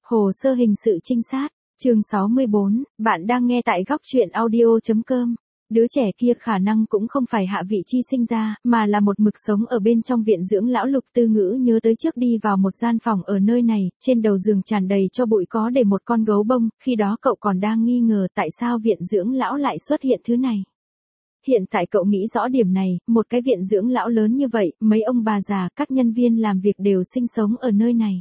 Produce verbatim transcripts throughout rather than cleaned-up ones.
Hồ sơ hình sự trinh sát, chương sáu mươi bốn, bạn đang nghe tại góc truyện audio.com. Đứa trẻ kia khả năng cũng không phải Hạ Vị Chi sinh ra, mà là một mực sống ở bên trong viện dưỡng lão. Lục Tư Ngữ nhớ tới trước đi vào một gian phòng ở nơi này, trên đầu giường tràn đầy cho bụi có để một con gấu bông, khi đó cậu còn đang nghi ngờ tại sao viện dưỡng lão lại xuất hiện thứ này. Hiện tại cậu nghĩ rõ điểm này, một cái viện dưỡng lão lớn như vậy, mấy ông bà già, các nhân viên làm việc đều sinh sống ở nơi này.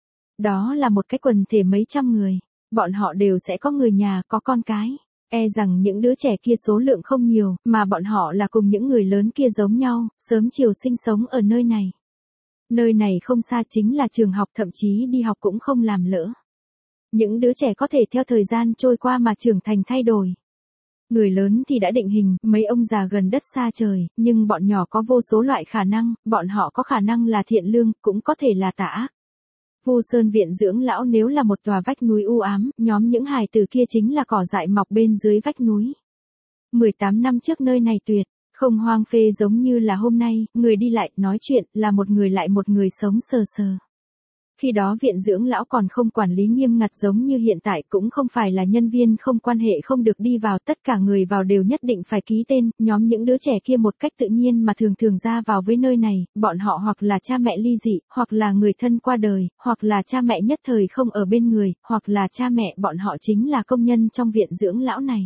Đó là một cái quần thể mấy trăm người, bọn họ đều sẽ có người nhà, có con cái. E rằng những đứa trẻ kia số lượng không nhiều, mà bọn họ là cùng những người lớn kia giống nhau, sớm chiều sinh sống ở nơi này. Nơi này không xa chính là trường học, thậm chí đi học cũng không làm lỡ. Những đứa trẻ có thể theo thời gian trôi qua mà trưởng thành thay đổi. Người lớn thì đã định hình, mấy ông già gần đất xa trời, nhưng bọn nhỏ có vô số loại khả năng, bọn họ có khả năng là thiện lương, cũng có thể là tà ác. Vu Sơn viện dưỡng lão nếu là một tòa vách núi u ám, nhóm những hài tử kia chính là cỏ dại mọc bên dưới vách núi. mười tám năm trước nơi này tuyệt, không hoang phê giống như là hôm nay, người đi lại, nói chuyện, là một người lại một người sống sờ sờ. Khi đó viện dưỡng lão còn không quản lý nghiêm ngặt giống như hiện tại, cũng không phải là nhân viên không quan hệ không được đi vào, tất cả người vào đều nhất định phải ký tên. Nhóm những đứa trẻ kia một cách tự nhiên mà thường thường ra vào với nơi này, bọn họ hoặc là cha mẹ ly dị, hoặc là người thân qua đời, hoặc là cha mẹ nhất thời không ở bên người, hoặc là cha mẹ bọn họ chính là công nhân trong viện dưỡng lão này.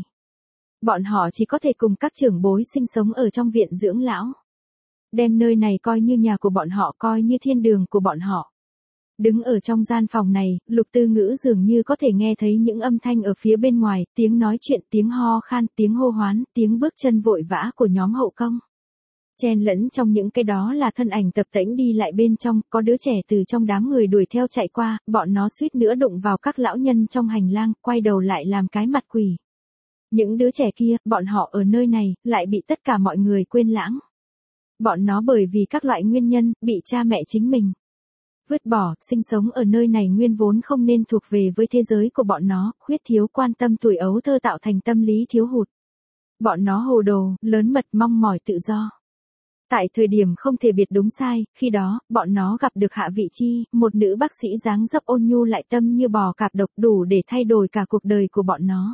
Bọn họ chỉ có thể cùng các trưởng bối sinh sống ở trong viện dưỡng lão. Đem nơi này coi như nhà của bọn họ, coi như thiên đường của bọn họ. Đứng ở trong gian phòng này, Lục Tư Ngữ dường như có thể nghe thấy những âm thanh ở phía bên ngoài, tiếng nói chuyện, tiếng ho khan, tiếng hô hoán, tiếng bước chân vội vã của nhóm hậu công. Chen lẫn trong những cái đó là thân ảnh tập tễnh đi lại bên trong, có đứa trẻ từ trong đám người đuổi theo chạy qua, bọn nó suýt nữa đụng vào các lão nhân trong hành lang, quay đầu lại làm cái mặt quỷ. Những đứa trẻ kia, bọn họ ở nơi này, lại bị tất cả mọi người quên lãng. Bọn nó bởi vì các loại nguyên nhân, bị cha mẹ chính mình vứt bỏ, sinh sống ở nơi này nguyên vốn không nên thuộc về với thế giới của bọn nó, khuyết thiếu quan tâm tuổi ấu thơ tạo thành tâm lý thiếu hụt. Bọn nó hồ đồ, lớn mật mong mỏi tự do. Tại thời điểm không thể biệt đúng sai, khi đó, bọn nó gặp được Hạ Vị Chi, một nữ bác sĩ dáng dấp ôn nhu lại tâm như bò cạp độc, đủ để thay đổi cả cuộc đời của bọn nó.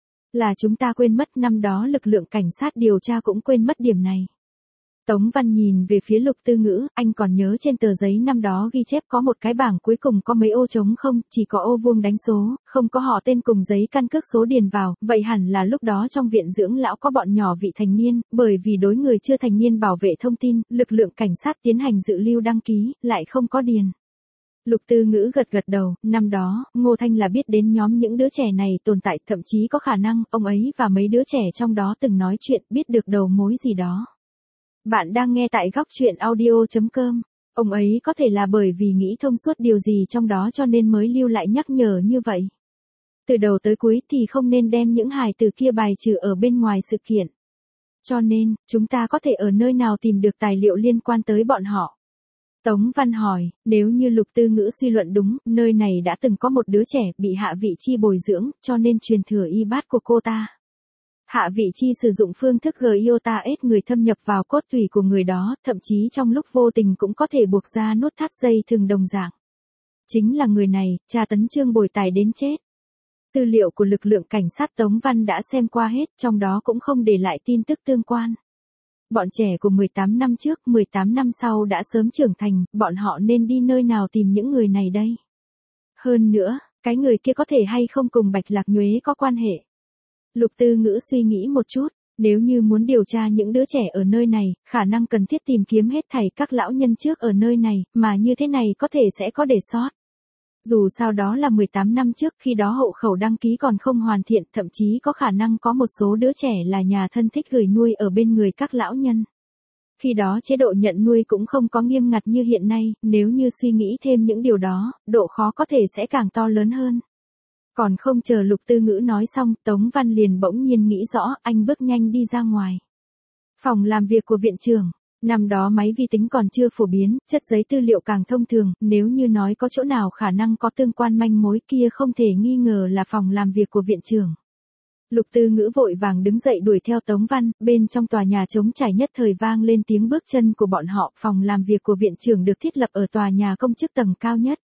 Là chúng ta quên mất, năm đó lực lượng cảnh sát điều tra cũng quên mất điểm này. Tống Văn nhìn về phía Lục Tư Ngữ, anh còn nhớ trên tờ giấy năm đó ghi chép có một cái bảng cuối cùng có mấy ô trống không, chỉ có ô vuông đánh số, không có họ tên cùng giấy căn cước số điền vào, vậy hẳn là lúc đó trong viện dưỡng lão có bọn nhỏ vị thành niên, bởi vì đối người chưa thành niên bảo vệ thông tin, lực lượng cảnh sát tiến hành dự lưu đăng ký, lại không có điền. Lục Tư Ngữ gật gật đầu, năm đó, Ngô Thanh là biết đến nhóm những đứa trẻ này tồn tại, thậm chí có khả năng, ông ấy và mấy đứa trẻ trong đó từng nói chuyện, biết được đầu mối gì đó. Bạn đang nghe tại góc truyện audio.com. Ông ấy có thể là bởi vì nghĩ thông suốt điều gì trong đó cho nên mới lưu lại nhắc nhở như vậy. Từ đầu tới cuối thì không nên đem những hài tử kia bài trừ ở bên ngoài sự kiện. Cho nên, chúng ta có thể ở nơi nào tìm được tài liệu liên quan tới bọn họ? Tống Văn hỏi, nếu như Lục Tư Ngữ suy luận đúng, nơi này đã từng có một đứa trẻ bị Hạ Vị Chi bồi dưỡng, cho nên truyền thừa y bát của cô ta. Hạ Vị Chi sử dụng phương thức Giota ép người thâm nhập vào cốt tủy của người đó, thậm chí trong lúc vô tình cũng có thể buộc ra nút thắt dây thường đồng dạng. Chính là người này, tra tấn Trương Bồi Tài đến chết. Tư liệu của lực lượng cảnh sát Tống Văn đã xem qua hết, trong đó cũng không để lại tin tức tương quan. Bọn trẻ của mười tám năm trước, mười tám năm sau đã sớm trưởng thành, bọn họ nên đi nơi nào tìm những người này đây? Hơn nữa, cái người kia có thể hay không cùng Bạch Lạc Nhuế có quan hệ? Lục Tư Ngữ suy nghĩ một chút, nếu như muốn điều tra những đứa trẻ ở nơi này, khả năng cần thiết tìm kiếm hết thảy các lão nhân trước ở nơi này, mà như thế này có thể sẽ có để sót. Dù sao đó là mười tám năm trước, khi đó hộ khẩu đăng ký còn không hoàn thiện, thậm chí có khả năng có một số đứa trẻ là nhà thân thích gửi nuôi ở bên người các lão nhân. Khi đó chế độ nhận nuôi cũng không có nghiêm ngặt như hiện nay, nếu như suy nghĩ thêm những điều đó, độ khó có thể sẽ càng to lớn hơn. Còn không chờ Lục Tư Ngữ nói xong, Tống Văn liền bỗng nhiên nghĩ rõ, anh bước nhanh đi ra ngoài. Phòng làm việc của viện trưởng, năm đó máy vi tính còn chưa phổ biến, chất giấy tư liệu càng thông thường, nếu như nói có chỗ nào khả năng có tương quan manh mối kia không thể nghi ngờ là phòng làm việc của viện trưởng. Lục Tư Ngữ vội vàng đứng dậy đuổi theo Tống Văn, bên trong tòa nhà trống trải nhất thời vang lên tiếng bước chân của bọn họ, phòng làm việc của viện trưởng được thiết lập ở tòa nhà công chức tầng cao nhất.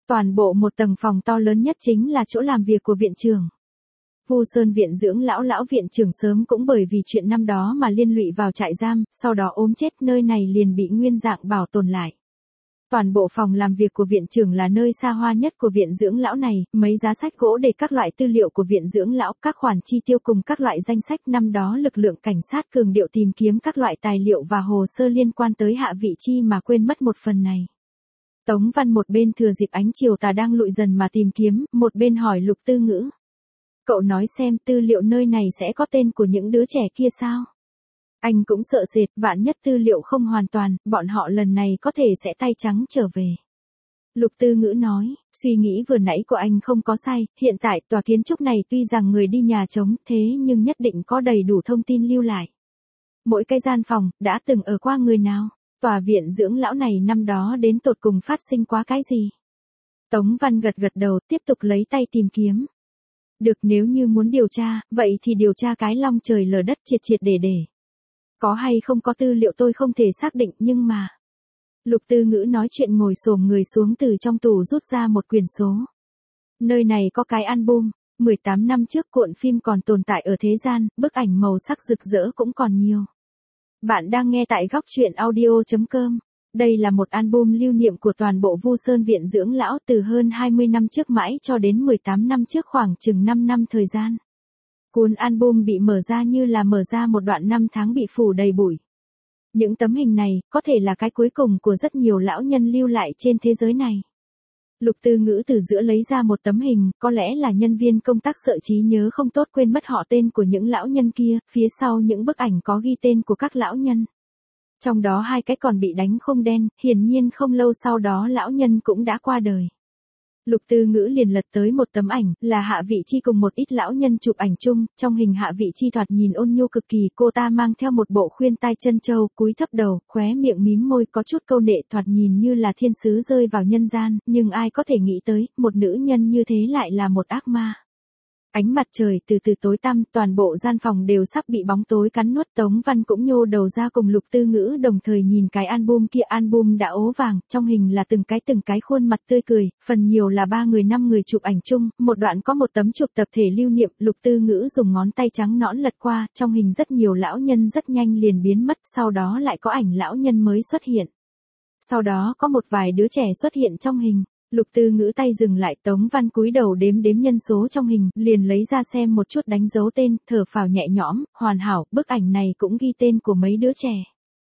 Toàn bộ một tầng phòng to lớn nhất chính là chỗ làm việc của viện trưởng. Vu Sơn viện dưỡng lão lão viện trưởng sớm cũng bởi vì chuyện năm đó mà liên lụy vào trại giam, sau đó ốm chết, nơi này liền bị nguyên dạng bảo tồn lại. Toàn bộ phòng làm việc của viện trưởng là nơi xa hoa nhất của viện dưỡng lão này, mấy giá sách gỗ để các loại tư liệu của viện dưỡng lão, các khoản chi tiêu cùng các loại danh sách. Năm đó lực lượng cảnh sát cường điệu tìm kiếm các loại tài liệu và hồ sơ liên quan tới Hạ Vị Chi mà quên mất một phần này. Tống Văn một bên thừa dịp ánh chiều tà đang lụi dần mà tìm kiếm, một bên hỏi Lục Tư Ngữ. Cậu nói xem tư liệu nơi này sẽ có tên của những đứa trẻ kia sao? Anh cũng sợ sệt, vạn nhất tư liệu không hoàn toàn, bọn họ lần này có thể sẽ tay trắng trở về. Lục Tư Ngữ nói, suy nghĩ vừa nãy của anh không có sai, hiện tại tòa kiến trúc này tuy rằng người đi nhà trống, thế nhưng nhất định có đầy đủ thông tin lưu lại. Mỗi cái gian phòng, đã từng ở qua người nào? Tòa viện dưỡng lão này năm đó đến tột cùng phát sinh quá cái gì? Tống Văn gật gật đầu, tiếp tục lấy tay tìm kiếm. Được, nếu như muốn điều tra, vậy thì điều tra cái long trời lở đất triệt triệt để để. Có hay không có tư liệu tôi không thể xác định, nhưng mà... Lục Tư Ngữ nói chuyện ngồi xổm người xuống từ trong tủ rút ra một quyển số. Nơi này có cái album, mười tám năm trước cuộn phim còn tồn tại ở thế gian, bức ảnh màu sắc rực rỡ cũng còn nhiều. Bạn đang nghe tại góc truyện audio chấm com. Đây là một album lưu niệm của toàn bộ Vu Sơn viện dưỡng lão từ hơn hai mươi năm trước mãi cho đến mười tám năm trước, khoảng chừng năm năm thời gian. Cuốn album bị mở ra như là mở ra một đoạn năm tháng bị phủ đầy bụi. Những tấm hình này có thể là cái cuối cùng của rất nhiều lão nhân lưu lại trên thế giới này. Lục Tư Ngữ từ giữa lấy ra một tấm hình, có lẽ là nhân viên công tác sợ trí nhớ không tốt quên mất họ tên của những lão nhân kia, phía sau những bức ảnh có ghi tên của các lão nhân. Trong đó hai cái còn bị đánh khung đen, hiển nhiên không lâu sau đó lão nhân cũng đã qua đời. Lục Tư Ngữ liền lật tới một tấm ảnh, là Hạ Vị Chi cùng một ít lão nhân chụp ảnh chung, trong hình Hạ Vị Chi thoạt nhìn ôn nhu cực kỳ, cô ta mang theo một bộ khuyên tai chân châu, cúi thấp đầu, khóe miệng mím môi, có chút câu nệ, thoạt nhìn như là thiên sứ rơi vào nhân gian, nhưng ai có thể nghĩ tới, một nữ nhân như thế lại là một ác ma. Ánh mặt trời từ từ tối tăm, toàn bộ gian phòng đều sắp bị bóng tối cắn nuốt. Tống Văn cũng nhô đầu ra cùng Lục Tư Ngữ đồng thời nhìn cái album kia. Album đã ố vàng, trong hình là từng cái từng cái khuôn mặt tươi cười, phần nhiều là ba người năm người chụp ảnh chung, một đoạn có một tấm chụp tập thể lưu niệm. Lục Tư Ngữ dùng ngón tay trắng nõn lật qua, trong hình rất nhiều lão nhân rất nhanh liền biến mất, sau đó lại có ảnh lão nhân mới xuất hiện. Sau đó có một vài đứa trẻ xuất hiện trong hình. Lục Tư Ngữ tay dừng lại, Tống Văn cúi đầu đếm đếm nhân số trong hình, liền lấy ra xem một chút, đánh dấu tên, thở phào nhẹ nhõm, hoàn hảo, bức ảnh này cũng ghi tên của mấy đứa trẻ.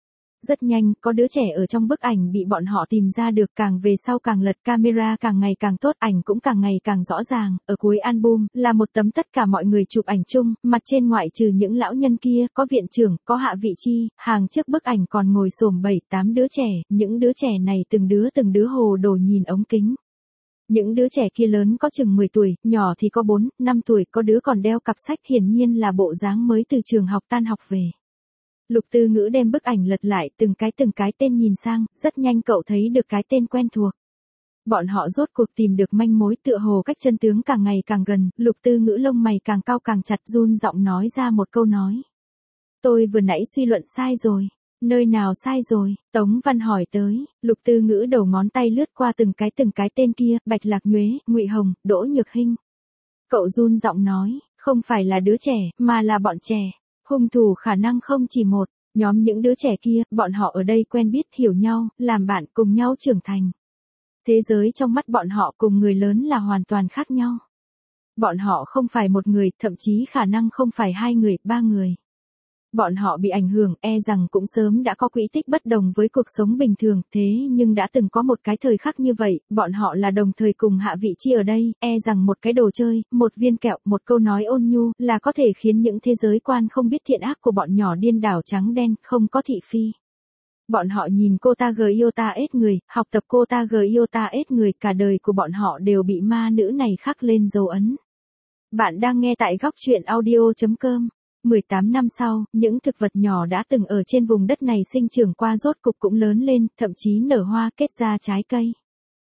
Rất nhanh, có đứa trẻ ở trong bức ảnh bị bọn họ tìm ra được, càng về sau càng lật, camera càng ngày càng tốt, ảnh cũng càng ngày càng rõ ràng. Ở cuối album, là một tấm tất cả mọi người chụp ảnh chung, mặt trên ngoại trừ những lão nhân kia, có viện trưởng, có Hạ Vị Chi, hàng trước bức ảnh còn ngồi xổm bảy tám đứa trẻ, những đứa trẻ này từng đứa từng đứa hồ đồ nhìn ống kính. Những đứa trẻ kia lớn có chừng mười tuổi, nhỏ thì có bốn, năm tuổi, có đứa còn đeo cặp sách, hiển nhiên là bộ dáng mới từ trường học tan học về. Lục Tư Ngữ đem bức ảnh lật lại, từng cái từng cái tên nhìn sang, rất nhanh cậu thấy được cái tên quen thuộc. Bọn họ rốt cuộc tìm được manh mối, tựa hồ cách chân tướng càng ngày càng gần. Lục Tư Ngữ lông mày càng cao càng chặt, run giọng nói ra một câu nói. Tôi vừa nãy suy luận sai rồi. Nơi nào sai rồi? Tống Văn hỏi tới. Lục Tư Ngữ đầu ngón tay lướt qua từng cái từng cái tên kia, Bạch Lạc Nhuế, Ngụy Hồng, Đỗ Nhược Hinh. Cậu run giọng nói, không phải là đứa trẻ, mà là bọn trẻ. Hung thủ khả năng không chỉ một, nhóm những đứa trẻ kia, bọn họ ở đây quen biết, hiểu nhau, làm bạn, cùng nhau trưởng thành. Thế giới trong mắt bọn họ cùng người lớn là hoàn toàn khác nhau. Bọn họ không phải một người, thậm chí khả năng không phải hai người, ba người. Bọn họ bị ảnh hưởng, e rằng cũng sớm đã có quỹ tích bất đồng với cuộc sống bình thường, thế nhưng đã từng có một cái thời khắc như vậy, bọn họ là đồng thời cùng Hạ Vị Chi ở đây, e rằng một cái đồ chơi, một viên kẹo, một câu nói ôn nhu, là có thể khiến những thế giới quan không biết thiện ác của bọn nhỏ điên đảo trắng đen, không có thị phi. Bọn họ nhìn cô ta gờ yêu ta ết người, học tập cô ta gờ yêu ta ết người, cả đời của bọn họ đều bị ma nữ này khắc lên dấu ấn. Bạn đang nghe tại góc truyện audio chấm com. mười tám năm sau, những thực vật nhỏ đã từng ở trên vùng đất này sinh trưởng qua rốt cục cũng lớn lên, thậm chí nở hoa, kết ra trái cây.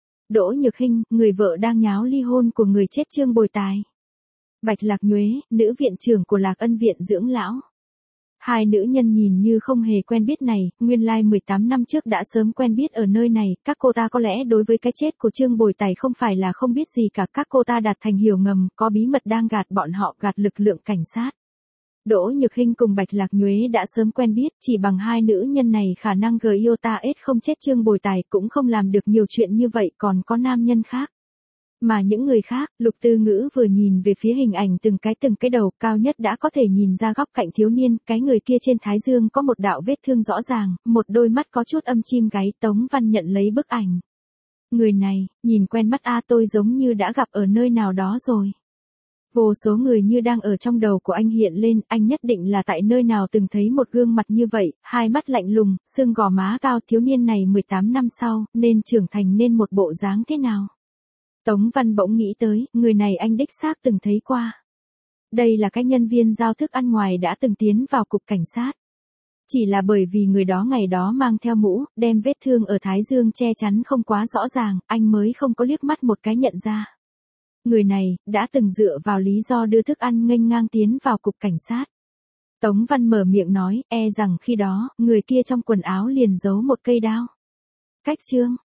Đỗ Nhược Hinh, người vợ đang nháo ly hôn của người chết Trương Bồi Tài. Bạch Lạc Nhuế, nữ viện trưởng của Lạc Ân viện dưỡng lão. Hai nữ nhân nhìn như không hề quen biết này, nguyên lai mười tám năm trước đã sớm quen biết ở nơi này, các cô ta có lẽ đối với cái chết của Trương Bồi Tài không phải là không biết gì cả, các cô ta đạt thành hiểu ngầm, có bí mật đang gạt bọn họ, gạt lực lượng cảnh sát. Đỗ Nhược Hinh cùng Bạch Lạc Nhuế đã sớm quen biết, chỉ bằng hai nữ nhân này khả năng gờ yêu ta ết không chết Trương Bồi Tài cũng không làm được nhiều chuyện như vậy, còn có nam nhân khác. Mà những người khác, Lục Tư Ngữ vừa nhìn về phía hình ảnh từng cái từng cái đầu, cao nhất đã có thể nhìn ra góc cạnh thiếu niên, cái người kia trên thái dương có một đạo vết thương rõ ràng, một đôi mắt có chút âm chim gáy. Tống Văn nhận lấy bức ảnh. Người này, nhìn quen mắt a, tôi giống như đã gặp ở nơi nào đó rồi. Vô số người như đang ở trong đầu của anh hiện lên, anh nhất định là tại nơi nào từng thấy một gương mặt như vậy, hai mắt lạnh lùng, xương gò má cao, thiếu niên này mười tám năm sau, nên trưởng thành nên một bộ dáng thế nào. Tống Văn bỗng nghĩ tới, người này anh đích xác từng thấy qua. Đây là cái nhân viên giao thức ăn ngoài đã từng tiến vào cục cảnh sát. Chỉ là bởi vì người đó ngày đó mang theo mũ, đem vết thương ở thái dương che chắn không quá rõ ràng, anh mới không có liếc mắt một cái nhận ra. Người này, đã từng dựa vào lý do đưa thức ăn nghênh ngang tiến vào cục cảnh sát. Tống Văn mở miệng nói, e rằng khi đó, người kia trong quần áo liền giấu một cây đao. Cách Trương